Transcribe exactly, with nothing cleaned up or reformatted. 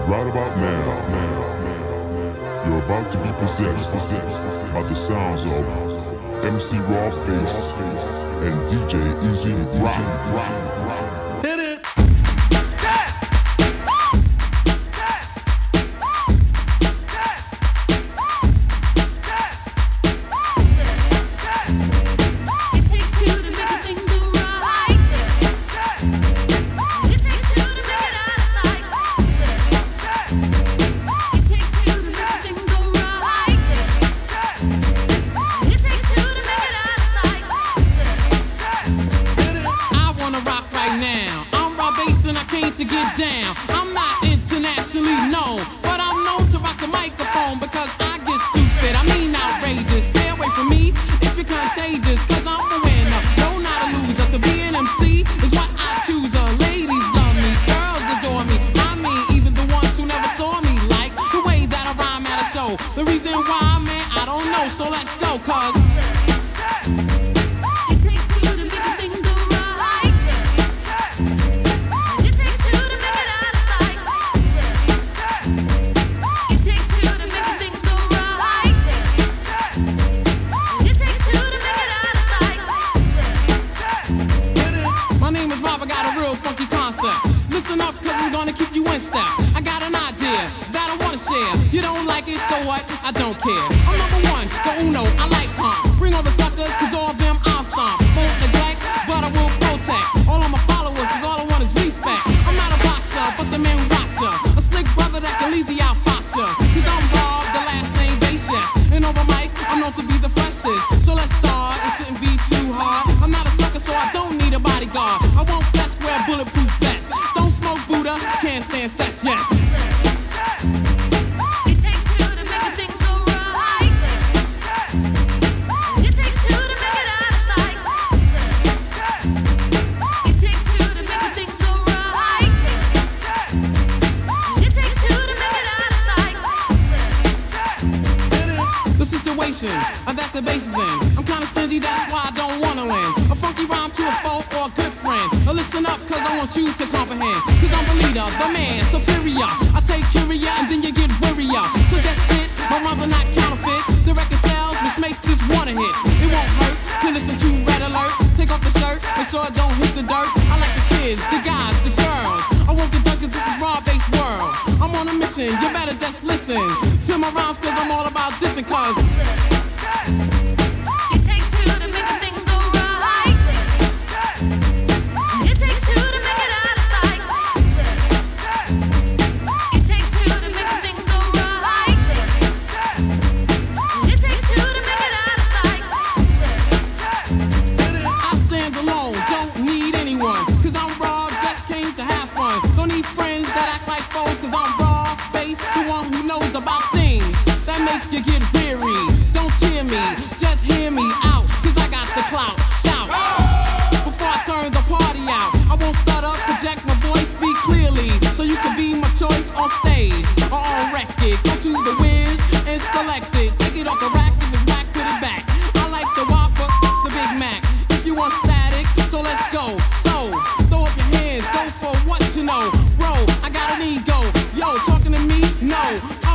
Right about now, you're about to be possessed by the sounds of M C Raw Face and D J Easy Rock. Hit it! To get down, I'm not internationally known, but I'm known to rock the microphone because I get stupid, I mean outrageous. Stay away from me if you're contagious, cause I'm a winner, no not a loser. To be an M C is what I choose. uh, Ladies love me, girls adore me, I mean even the ones who never saw me, like the way that I rhyme at a show. The reason why, man, I don't know, so let's go, cause listen up, cause I'm gonna keep you in step. I got an idea that I wanna share. You don't like it, so what? I don't care. I'm number one, the uno, I like calm. Bring all the suckers, cause all of them I'll stomp. Won't neglect, but I will protect all of my followers, cause all I want is respect. I'm not a boxer, but the man who rocks ya. A slick brother that can easy out fox ya. Cause I'm Rob, the last name Basis. And over mic, I'm known to be the freshest. So let's start, it shouldn't be too hard. I'm not a sucker, so I don't need a bodyguard. I won't fess, wear bulletproof vests. Don't smoke Buddha, can't stand sex, yes. It takes two to make a thing go right. It takes two to make it out of sight. It takes two to make a thing go right. It takes two to make it out of sight. The situation that the bass is in, I'm kinda stingy, that's why I don't wanna win. A funky rhyme to a foe or a good friend. Now listen up, cause I want you to comprehend. Cause I'm the leader, the man, superior. I take curia and then you get wearier. So just sit, my rhymes are not counterfeit. The record sells, which makes this one a hit. It won't hurt to listen to Red Alert. Take off the shirt, make sure it don't hit the dirt. I like the kids, the guys, the girls. I won't get done cause this is raw-based world. I'm on a mission, you better just listen to my rhymes cause I'm all about dissing cause it takes two to make a thing go right. It takes two to make it out of sight. It takes two to make a thing go right. It takes two to make it out of sight. I stand alone, don't need anyone, cause I'm raw, just came to have fun. Don't need friends that act like foes, cause I'm raw, based, the one who knows about things that make you get weary. Don't cheer me, just hear me out, cause I got the clout, shout. Before I turn the party out, I won't stutter, project my voice, speak clearly, so you can be my choice on stage or on record. Go to the Wiz and select it, take it off the rack, if it's back, put it back. I like the Whopper, the Big Mac, if you want static, so let's go. So, throw up your hands, go for what you know. Bro, I got an ego, yo, talking to me? No.